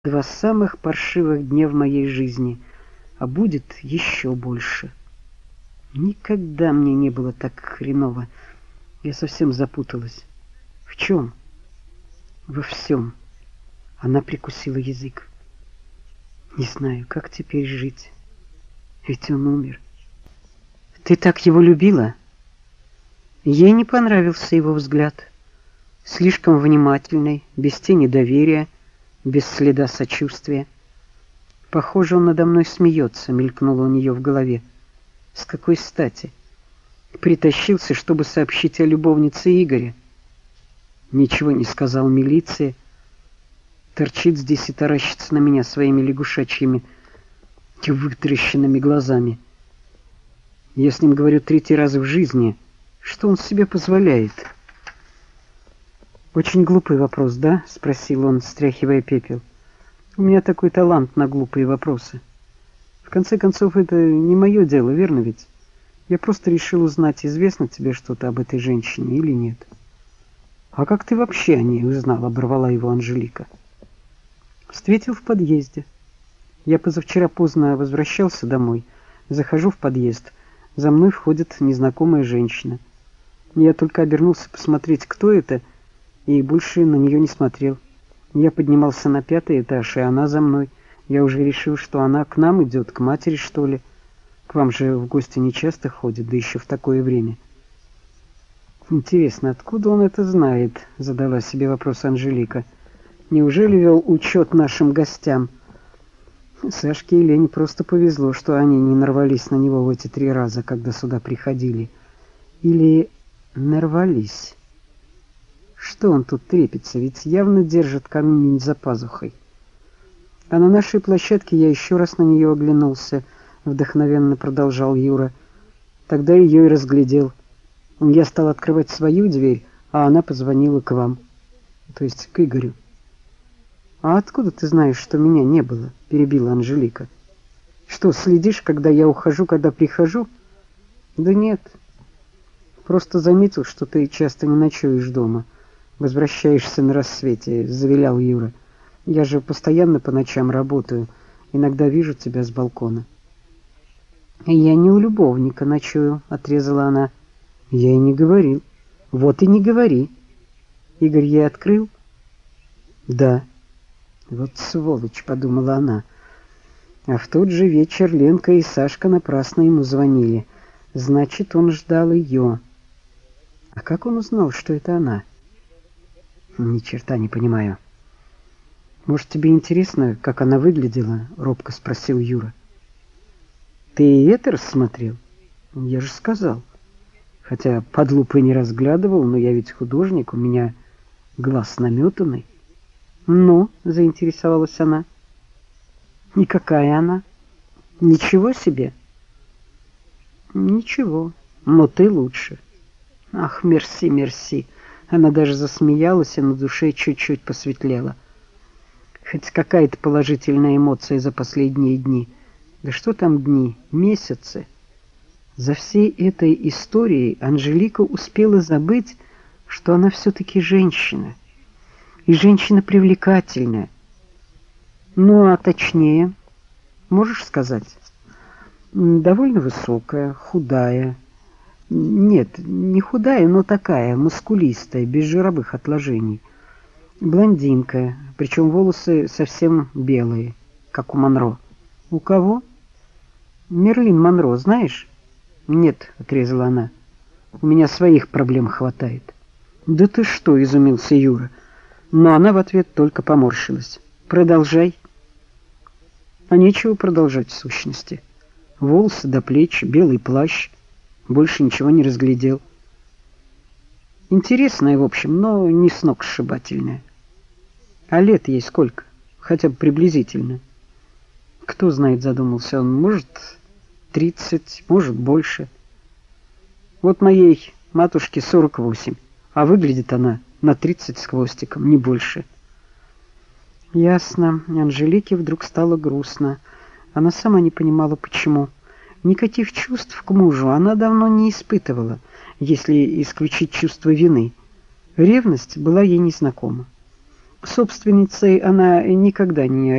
2 самых паршивых дня в моей жизни, а будет еще больше. Никогда мне не было так хреново. Я совсем запуталась. В чем? Во всем. Она прикусила язык. Не знаю, как теперь жить. Ведь он умер. Ты так его любила? Ей не понравился его взгляд. Слишком внимательный, без тени доверия, без следа сочувствия. Похоже, он надо мной смеется, мелькнуло у нее в голове. С какой стати? Притащился, чтобы сообщить о любовнице Игоря. Ничего не сказал милиции. Торчит здесь и таращится на меня своими лягушачьими вытаращенными глазами. Я с ним говорю 3-й раз в жизни. Что он себе позволяет? «Очень глупый вопрос, да?» — спросил он, стряхивая пепел. «У меня такой талант на глупые вопросы. В конце концов, это не мое дело, верно ведь? Я просто решил узнать, известно тебе что-то об этой женщине или нет». «А как ты вообще о ней узнал?» — оборвала его Анжелика. «Встретил в подъезде. Я позавчера поздно возвращался домой. Захожу в подъезд. За мной входит незнакомая женщина. Я только обернулся посмотреть, кто это, и больше на нее не смотрел. Я поднимался на 5-й этаж, и она за мной. Я уже решил, что она к нам идет, к матери, что ли. К вам же в гости не часто ходит, да еще в такое время». «Интересно, откуда он это знает?» — задала себе вопрос Анжелика. «Неужели вел учет нашим гостям?» Сашке и Лене просто повезло, что они не нарвались на него в эти 3 раза, когда сюда приходили. Или нарвались. Что он тут трепится, ведь явно держит камень за пазухой. А на нашей площадке я еще раз на нее оглянулся, вдохновенно продолжал Юра. Тогда ее и разглядел. Я стал открывать свою дверь, а она позвонила к вам. То есть к Игорю. «А откуда ты знаешь, что меня не было?» — перебила Анжелика. «Что, следишь, когда я ухожу, когда прихожу?» «Да нет. Просто заметил, что ты часто не ночуешь дома. Возвращаешься на рассвете», — завилял Юра. «Я же постоянно по ночам работаю. Иногда вижу тебя с балкона». «Я не у любовника ночую», — отрезала она. «Я и не говорил». «Вот и не говори». «Игорь ей открыл?» «Да». «Вот сволочь», — подумала она. А в тот же вечер Ленка и Сашка напрасно ему звонили. Значит, он ждал ее. А как он узнал, что это она? Ни черта не понимаю. «Может, тебе интересно, как она выглядела?» — робко спросил Юра. «Ты и это рассмотрел?» «Я же сказал. Хотя под лупой не разглядывал, но я ведь художник, у меня глаз наметанный». «Ну?» — заинтересовалась она. «И какая она?» «Ничего себе?» «Ничего, но ты лучше». «Ах, мерси, мерси!» Она даже засмеялась, и на душе чуть-чуть посветлело. Хоть какая-то положительная эмоция за последние дни. Да что там дни, месяцы. За всей этой историей Анжелика успела забыть, что она все-таки женщина. И женщина привлекательная. Ну, а точнее, можешь сказать? Довольно высокая, худая. Нет, не худая, но такая, мускулистая, без жировых отложений. Блондинка, причем волосы совсем белые, как у Монро. У кого? Мерлин Монро, знаешь? Нет, отрезала она. У меня своих проблем хватает. Да ты что, изумился Юра. Но она в ответ только поморщилась. «Продолжай». А нечего продолжать в сущности. Волосы до плеч, белый плащ. Больше ничего не разглядел. Интересная, в общем, но не сногсшибательная. А лет ей сколько? Хотя бы приблизительно. Кто знает, задумался он. Может, 30, может, больше. Вот моей матушке 48, а выглядит она на 30 с хвостиком, не больше. Ясно. Анжелике вдруг стало грустно. Она сама не понимала, почему. Никаких чувств к мужу она давно не испытывала, если исключить чувство вины. Ревность была ей незнакома. Собственницей она никогда не